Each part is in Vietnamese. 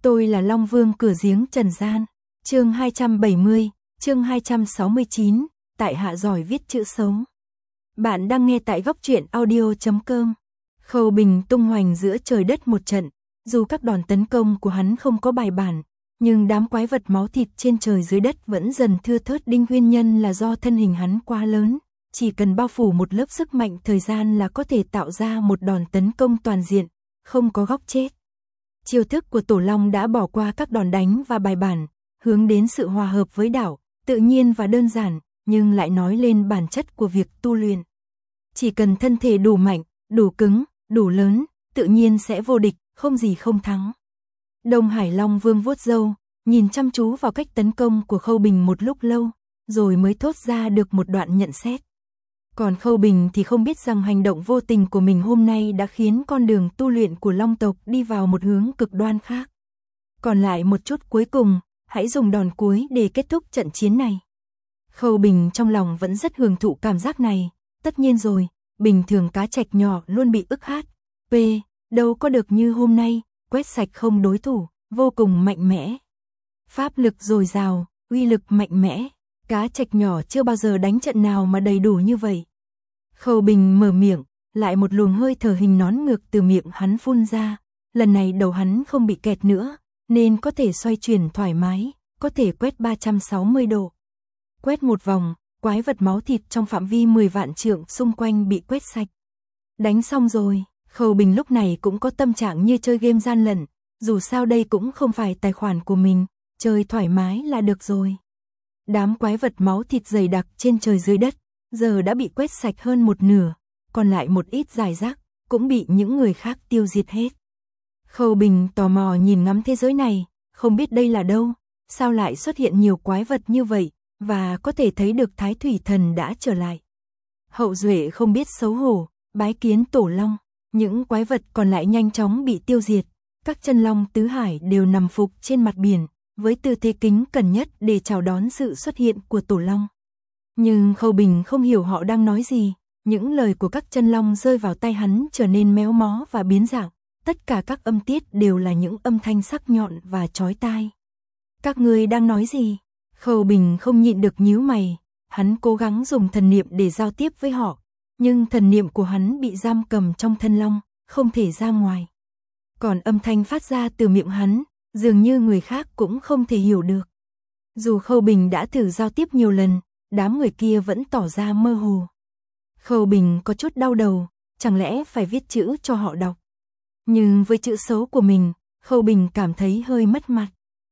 Tôi là Long Vương cửa giếng trần gian. Chương 270, chương 269, tại hạ giỏi viết chữ xấu. Bạn đang nghe tại góc truyện audio.com. Khâu Bình tung hoành giữa trời đất một trận, dù các đòn tấn công của hắn không có bài bản, nhưng đám quái vật máu thịt trên trời dưới đất vẫn dần thưa thớt. Nguyên nhân là do thân hình hắn quá lớn, chỉ cần bao phủ một lớp sức mạnh thời gian là có thể tạo ra một đòn tấn công toàn diện, không có góc chết. Chiêu thức của Tổ Long đã bỏ qua các đòn đánh và bài bản, hướng đến sự hòa hợp với đạo, tự nhiên và đơn giản, nhưng lại nói lên bản chất của việc tu luyện. Chỉ cần thân thể đủ mạnh, đủ cứng, đủ lớn, tự nhiên sẽ vô địch, không gì không thắng. Đông Hải Long Vương vuốt râu, nhìn chăm chú vào cách tấn công của Khâu Bình một lúc lâu, rồi mới thốt ra được một đoạn nhận xét. Còn Khâu Bình thì không biết rằng hành động vô tình của mình hôm nay đã khiến con đường tu luyện của Long tộc đi vào một hướng cực đoan khác. Còn lại một chút cuối cùng, hãy dùng đòn cuối để kết thúc trận chiến này. Khâu Bình trong lòng vẫn rất hưởng thụ cảm giác này, tất nhiên rồi, bình thường cá trạch nhỏ luôn bị ức hát, đâu có được như hôm nay, quét sạch không đối thủ, vô cùng mạnh mẽ. Pháp lực dồi dào, uy lực mạnh mẽ, cá trạch nhỏ chưa bao giờ đánh trận nào mà đầy đủ như vậy. Khâu Bình mở miệng, lại một luồng hơi thở hình nón ngược từ miệng hắn phun ra, lần này đầu hắn không bị kẹt nữa, nên có thể xoay chuyển thoải mái, có thể quét 360 độ. Quét một vòng, quái vật máu thịt trong phạm vi 10 vạn trượng xung quanh bị quét sạch. Đánh xong rồi, Khâu Bình lúc này cũng có tâm trạng như chơi game gian lận, dù sao đây cũng không phải tài khoản của mình, chơi thoải mái là được rồi. Đám quái vật máu thịt dày đặc trên trời dưới đất, giờ đã bị quét sạch hơn một nửa, còn lại một ít rải rác, cũng bị những người khác tiêu diệt hết. Khâu Bình tò mò nhìn ngắm thế giới này, không biết đây là đâu, sao lại xuất hiện nhiều quái vật như vậy, và có thể thấy được Thái Thủy Thần đã trở lại. Hậu duệ không biết xấu hổ, bái kiến Tổ Long, những quái vật còn lại nhanh chóng bị tiêu diệt, các chân long tứ hải đều nằm phục trên mặt biển, với tư thế kính cẩn nhất để chào đón sự xuất hiện của Tổ Long. Nhưng Khâu Bình không hiểu họ đang nói gì, những lời của các chân long rơi vào tai hắn trở nên méo mó và biến dạng, tất cả các âm tiết đều là những âm thanh sắc nhọn và chói tai. Các ngươi đang nói gì? Khâu Bình không nhịn được nhíu mày, hắn cố gắng dùng thần niệm để giao tiếp với họ, nhưng thần niệm của hắn bị giam cầm trong thân long, không thể ra ngoài. Còn âm thanh phát ra từ miệng hắn, dường như người khác cũng không thể hiểu được. Dù Khâu Bình đã thử giao tiếp nhiều lần, đám người kia vẫn tỏ ra mơ hồ. Khâu Bình có chút đau đầu, chẳng lẽ phải viết chữ cho họ đọc. Nhưng với chữ xấu của mình, Khâu Bình cảm thấy hơi mất mặt.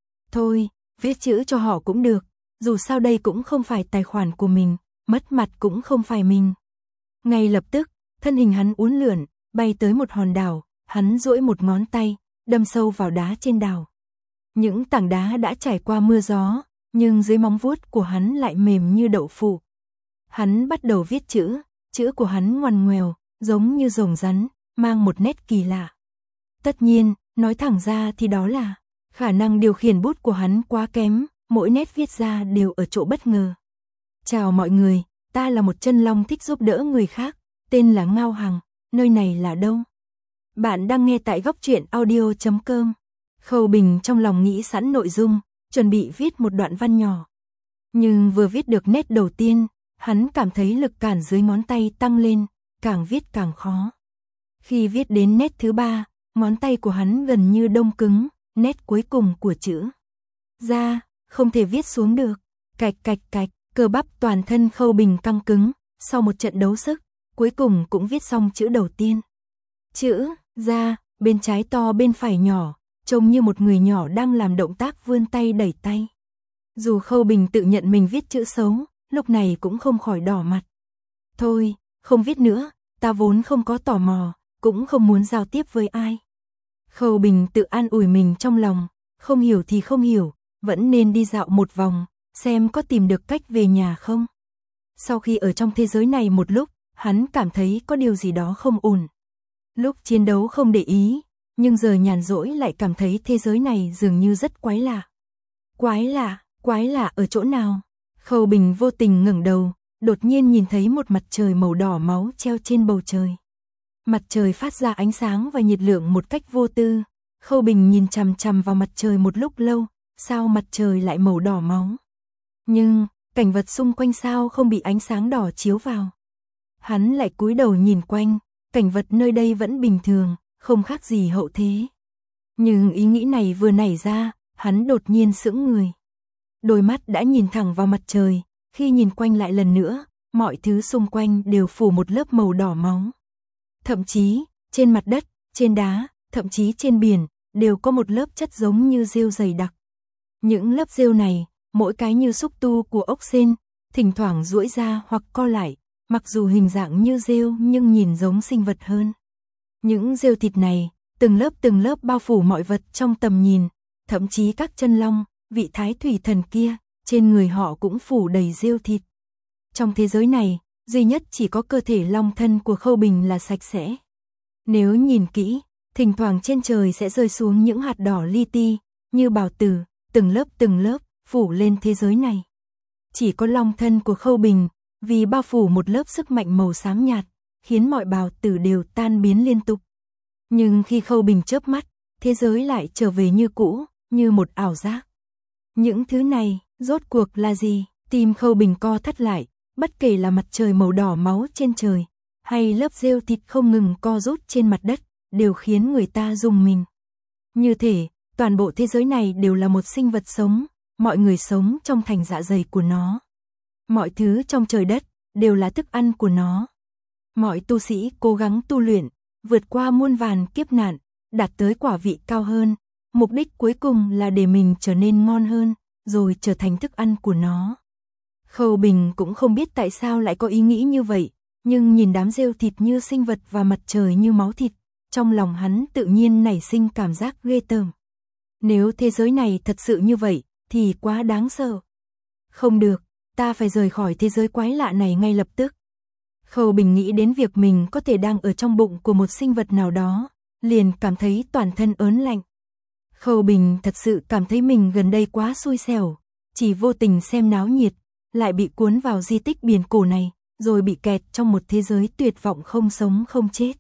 Thôi, viết chữ cho họ cũng được, dù sao đây cũng không phải tài khoản của mình, mất mặt cũng không phải mình. Ngay lập tức, thân hình hắn uốn lượn, bay tới một hòn đảo, hắn duỗi một ngón tay, đâm sâu vào đá trên đảo. Những tảng đá đã trải qua mưa gió, nhưng dưới móng vuốt của hắn lại mềm như đậu phụ. Hắn bắt đầu viết chữ của hắn ngoằn ngoèo, giống như rồng rắn, mang một nét kỳ lạ. Tất nhiên, nói thẳng ra thì đó là khả năng điều khiển bút của hắn quá kém, mỗi nét viết ra đều ở chỗ bất ngờ. Chào mọi người, ta là một chân long thích giúp đỡ người khác, tên là Ngao Hằng, nơi này là đâu? Bạn đang nghe tại góc truyện audio.com. Khâu Bình trong lòng nghĩ sẵn nội dung, chuẩn bị viết một đoạn văn nhỏ. Nhưng vừa viết được nét đầu tiên, hắn cảm thấy lực cản dưới ngón tay tăng lên, càng viết càng khó. Khi viết đến nét thứ 3, ngón tay của hắn gần như đông cứng, nét cuối cùng của chữ ra, không thể viết xuống được. Cạch cạch cạch, cơ bắp toàn thân Khâu Bình căng cứng, sau một trận đấu sức, cuối cùng cũng viết xong chữ đầu tiên. Chữ ra, bên trái to bên phải nhỏ, trông như một người nhỏ đang làm động tác vươn tay đẩy tay. Dù Khâu Bình tự nhận mình viết chữ xấu, lúc này cũng không khỏi đỏ mặt. Thôi, không viết nữa, ta vốn không có tò mò, cũng không muốn giao tiếp với ai. Khâu Bình tự an ủi mình trong lòng, không hiểu thì không hiểu, vẫn nên đi dạo một vòng, xem có tìm được cách về nhà không. Sau khi ở trong thế giới này một lúc, hắn cảm thấy có điều gì đó không ổn. Lúc chiến đấu không để ý, nhưng giờ nhàn rỗi lại cảm thấy thế giới này dường như rất quái lạ. Quái lạ ở chỗ nào? Khâu Bình vô tình ngẩng đầu, đột nhiên nhìn thấy một mặt trời màu đỏ máu treo trên bầu trời. Mặt trời phát ra ánh sáng và nhiệt lượng một cách vô tư, Khâu Bình nhìn chằm chằm vào mặt trời một lúc lâu, sao mặt trời lại màu đỏ máu. Nhưng, cảnh vật xung quanh sao không bị ánh sáng đỏ chiếu vào. Hắn lại cúi đầu nhìn quanh, cảnh vật nơi đây vẫn bình thường, không khác gì hậu thế. Nhưng ý nghĩ này vừa nảy ra, hắn đột nhiên sững người. Đôi mắt đã nhìn thẳng vào mặt trời, khi nhìn quanh lại lần nữa, mọi thứ xung quanh đều phủ một lớp màu đỏ máu. Thậm chí, trên mặt đất, trên đá, thậm chí trên biển, đều có một lớp chất giống như rêu dày đặc. Những lớp rêu này, mỗi cái như xúc tu của ốc sên, thỉnh thoảng duỗi ra hoặc co lại, mặc dù hình dạng như rêu nhưng nhìn giống sinh vật hơn. Những rêu thịt này, từng lớp bao phủ mọi vật trong tầm nhìn, thậm chí các chân long, vị thái thủy thần kia, trên người họ cũng phủ đầy rêu thịt. Trong thế giới này, duy nhất chỉ có cơ thể long thân của Khâu Bình là sạch sẽ. Nếu nhìn kỹ, thỉnh thoảng trên trời sẽ rơi xuống những hạt đỏ li ti, như bào tử, từng lớp, phủ lên thế giới này. Chỉ có long thân của Khâu Bình, vì bao phủ một lớp sức mạnh màu xám nhạt, khiến mọi bào tử đều tan biến liên tục. Nhưng khi Khâu Bình chớp mắt, thế giới lại trở về như cũ, như một ảo giác. Những thứ này, rốt cuộc là gì? Tim Khâu Bình co thắt lại, bất kể là mặt trời màu đỏ máu trên trời, hay lớp rêu thịt không ngừng co rút trên mặt đất, đều khiến người ta rùng mình. Như thể, toàn bộ thế giới này đều là một sinh vật sống, mọi người sống trong thành dạ dày của nó. Mọi thứ trong trời đất, đều là thức ăn của nó. Mọi tu sĩ cố gắng tu luyện, vượt qua muôn vàn kiếp nạn, đạt tới quả vị cao hơn, mục đích cuối cùng là để mình trở nên ngon hơn, rồi trở thành thức ăn của nó. Khâu Bình cũng không biết tại sao lại có ý nghĩ như vậy, nhưng nhìn đám rêu thịt như sinh vật và mặt trời như máu thịt, trong lòng hắn tự nhiên nảy sinh cảm giác ghê tởm. Nếu thế giới này thật sự như vậy, thì quá đáng sợ. Không được, ta phải rời khỏi thế giới quái lạ này ngay lập tức. Khâu Bình nghĩ đến việc mình có thể đang ở trong bụng của một sinh vật nào đó, liền cảm thấy toàn thân ớn lạnh. Khâu Bình thật sự cảm thấy mình gần đây quá xui xẻo, chỉ vô tình xem náo nhiệt, lại bị cuốn vào di tích biển cổ này, rồi bị kẹt trong một thế giới tuyệt vọng không sống không chết.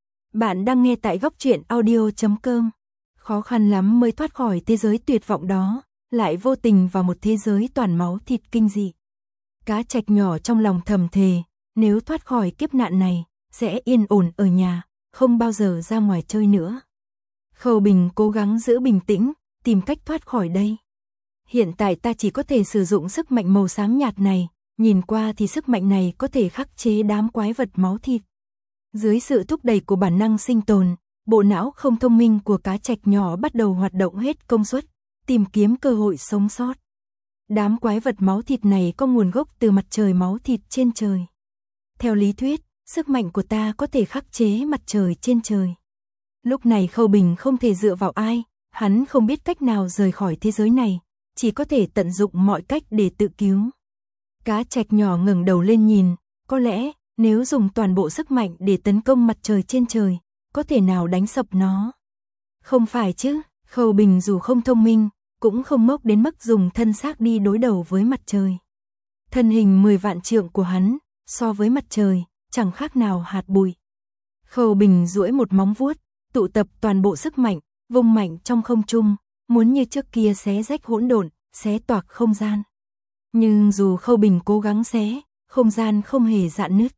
Bạn đang nghe tại Góc Truyện Audio.com. Khó khăn lắm mới thoát khỏi thế giới tuyệt vọng đó, lại vô tình vào một thế giới toàn máu thịt kinh dị. Cá trạch nhỏ trong lòng thầm thề, nếu thoát khỏi kiếp nạn này, sẽ yên ổn ở nhà, không bao giờ ra ngoài chơi nữa. Khâu Bình cố gắng giữ bình tĩnh, tìm cách thoát khỏi đây. Hiện tại ta chỉ có thể sử dụng sức mạnh màu xám nhạt này, nhìn qua thì sức mạnh này có thể khắc chế đám quái vật máu thịt. Dưới sự thúc đẩy của bản năng sinh tồn, bộ não không thông minh của cá trạch nhỏ bắt đầu hoạt động hết công suất, tìm kiếm cơ hội sống sót. Đám quái vật máu thịt này có nguồn gốc từ mặt trời máu thịt trên trời. Theo lý thuyết, sức mạnh của ta có thể khắc chế mặt trời trên trời. Lúc này Khâu Bình không thể dựa vào ai, hắn không biết cách nào rời khỏi thế giới này, chỉ có thể tận dụng mọi cách để tự cứu. Cá trạch nhỏ ngẩng đầu lên nhìn, có lẽ, nếu dùng toàn bộ sức mạnh để tấn công mặt trời trên trời, có thể nào đánh sập nó? Không phải chứ, Khâu Bình dù không thông minh, cũng không ngốc đến mức dùng thân xác đi đối đầu với mặt trời. Thân hình 10 vạn trượng của hắn, so với mặt trời, chẳng khác nào hạt bụi. Khâu Bình duỗi một móng vuốt, tụ tập toàn bộ sức mạnh, vung mạnh trong không trung, muốn như trước kia xé rách hỗn độn, xé toạc không gian. Nhưng dù Khâu Bình cố gắng xé, không gian không hề rạn nứt.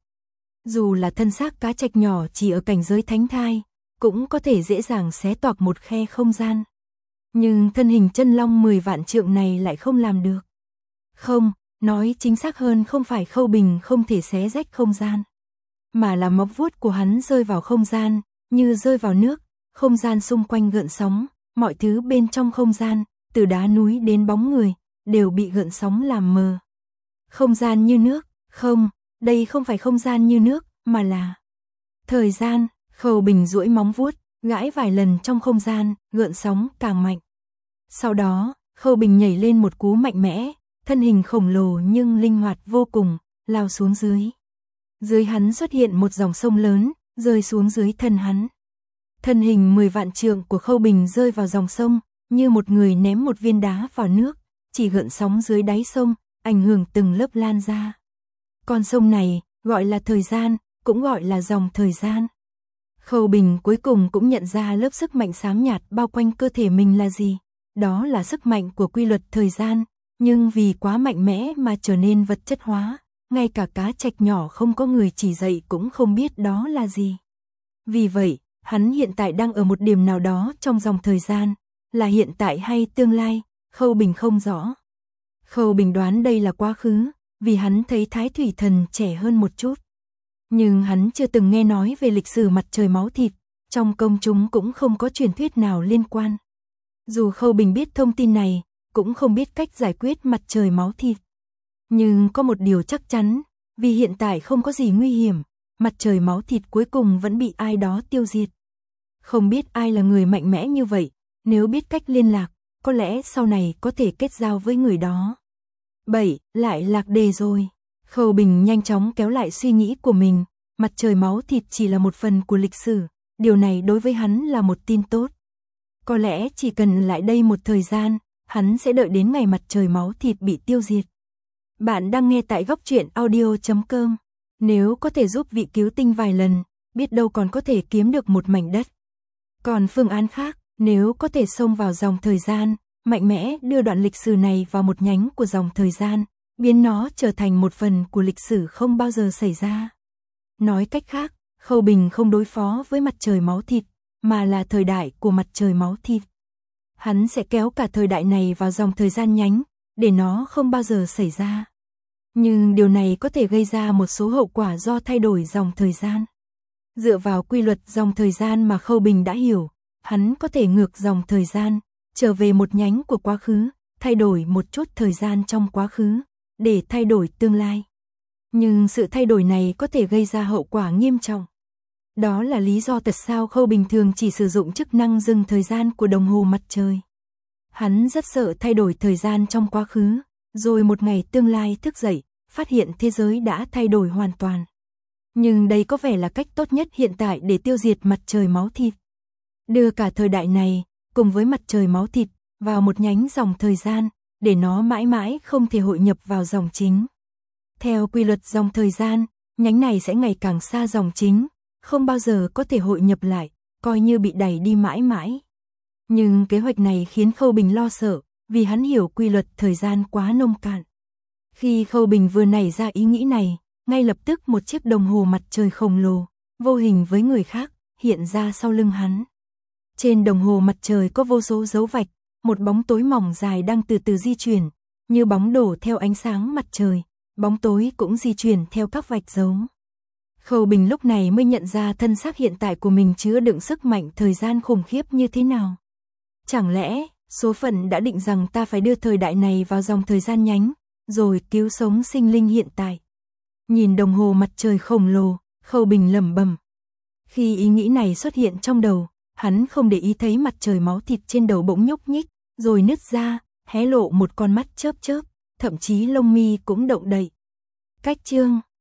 Dù là thân xác cá trạch nhỏ chỉ ở cảnh giới thánh thai, cũng có thể dễ dàng xé toạc một khe không gian. Nhưng thân hình chân long 10 vạn trượng này lại không làm được. Không, nói chính xác hơn không phải Khâu Bình không thể xé rách không gian, mà là móng vuốt của hắn rơi vào không gian, như rơi vào nước, không gian xung quanh gợn sóng, mọi thứ bên trong không gian, từ đá núi đến bóng người, đều bị gợn sóng làm mờ. Không gian như nước, không, đây không phải không gian như nước, mà là thời gian. Khâu Bình duỗi móng vuốt, gãi vài lần trong không gian, gợn sóng càng mạnh. Sau đó, Khâu Bình nhảy lên một cú mạnh mẽ, thân hình khổng lồ nhưng linh hoạt vô cùng, lao xuống dưới. Dưới hắn xuất hiện một dòng sông lớn, rơi xuống dưới thân hắn. Thân hình 10 vạn trượng của Khâu Bình rơi vào dòng sông, như một người ném một viên đá vào nước, chỉ gợn sóng dưới đáy sông, ảnh hưởng từng lớp lan ra. Con sông này, gọi là thời gian, cũng gọi là dòng thời gian. Khâu Bình cuối cùng cũng nhận ra lớp sức mạnh xám nhạt bao quanh cơ thể mình là gì. Đó là sức mạnh của quy luật thời gian, nhưng vì quá mạnh mẽ mà trở nên vật chất hóa, ngay cả cá trạch nhỏ không có người chỉ dạy cũng không biết đó là gì. Vì vậy, hắn hiện tại đang ở một điểm nào đó trong dòng thời gian, là hiện tại hay tương lai, Khâu Bình không rõ. Khâu Bình đoán đây là quá khứ, vì hắn thấy Thái Thủy Thần trẻ hơn một chút. Nhưng hắn chưa từng nghe nói về lịch sử mặt trời máu thịt, trong công chúng cũng không có truyền thuyết nào liên quan. Dù Khâu Bình biết thông tin này, cũng không biết cách giải quyết mặt trời máu thịt. Nhưng có một điều chắc chắn, vì hiện tại không có gì nguy hiểm, mặt trời máu thịt cuối cùng vẫn bị ai đó tiêu diệt. Không biết ai là người mạnh mẽ như vậy, nếu biết cách liên lạc, có lẽ sau này có thể kết giao với người đó. 7. Lại lạc đề rồi. Khâu Bình nhanh chóng kéo lại suy nghĩ của mình, mặt trời máu thịt chỉ là một phần của lịch sử, điều này đối với hắn là một tin tốt. Có lẽ chỉ cần lại đây một thời gian, hắn sẽ đợi đến ngày mặt trời máu thịt bị tiêu diệt. Bạn đang nghe tại góc truyện audio.com. Nếu có thể giúp vị cứu tinh vài lần, biết đâu còn có thể kiếm được một mảnh đất. Còn phương án khác, nếu có thể xông vào dòng thời gian, mạnh mẽ đưa đoạn lịch sử này vào một nhánh của dòng thời gian, biến nó trở thành một phần của lịch sử không bao giờ xảy ra. Nói cách khác, Khâu Bình không đối phó với mặt trời máu thịt, mà là thời đại của mặt trời máu thịt. Hắn sẽ kéo cả thời đại này vào dòng thời gian nhánh, để nó không bao giờ xảy ra. Nhưng điều này có thể gây ra một số hậu quả do thay đổi dòng thời gian. Dựa vào quy luật dòng thời gian mà Khâu Bình đã hiểu, hắn có thể ngược dòng thời gian, trở về một nhánh của quá khứ, thay đổi một chút thời gian trong quá khứ, để thay đổi tương lai. Nhưng sự thay đổi này có thể gây ra hậu quả nghiêm trọng. Đó là lý do tại sao Khâu Bình thường chỉ sử dụng chức năng dừng thời gian của đồng hồ mặt trời. Hắn rất sợ thay đổi thời gian trong quá khứ, rồi một ngày tương lai thức dậy, phát hiện thế giới đã thay đổi hoàn toàn. Nhưng đây có vẻ là cách tốt nhất hiện tại để tiêu diệt mặt trời máu thịt. Đưa cả thời đại này, cùng với mặt trời máu thịt, vào một nhánh dòng thời gian, để nó mãi mãi không thể hội nhập vào dòng chính. Theo quy luật dòng thời gian, nhánh này sẽ ngày càng xa dòng chính, không bao giờ có thể hội nhập lại, coi như bị đẩy đi mãi mãi. Nhưng kế hoạch này khiến Khâu Bình lo sợ, vì hắn hiểu quy luật thời gian quá nông cạn. Khi Khâu Bình vừa nảy ra ý nghĩ này, ngay lập tức một chiếc đồng hồ mặt trời khổng lồ, vô hình với người khác, hiện ra sau lưng hắn. Trên đồng hồ mặt trời có vô số dấu vạch, một bóng tối mỏng dài đang từ từ di chuyển, như bóng đổ theo ánh sáng mặt trời, bóng tối cũng di chuyển theo các vạch dấu. Khâu Bình lúc này mới nhận ra thân xác hiện tại của mình chứa đựng sức mạnh thời gian khủng khiếp như thế nào. Chẳng lẽ, số phận đã định rằng ta phải đưa thời đại này vào dòng thời gian nhánh, rồi cứu sống sinh linh hiện tại. Nhìn đồng hồ mặt trời khổng lồ, Khâu Bình lẩm bẩm. Khi ý nghĩ này xuất hiện trong đầu, hắn không để ý thấy mặt trời máu thịt trên đầu bỗng nhúc nhích, rồi nứt ra, hé lộ một con mắt chớp chớp, thậm chí lông mi cũng động đậy. Cách chương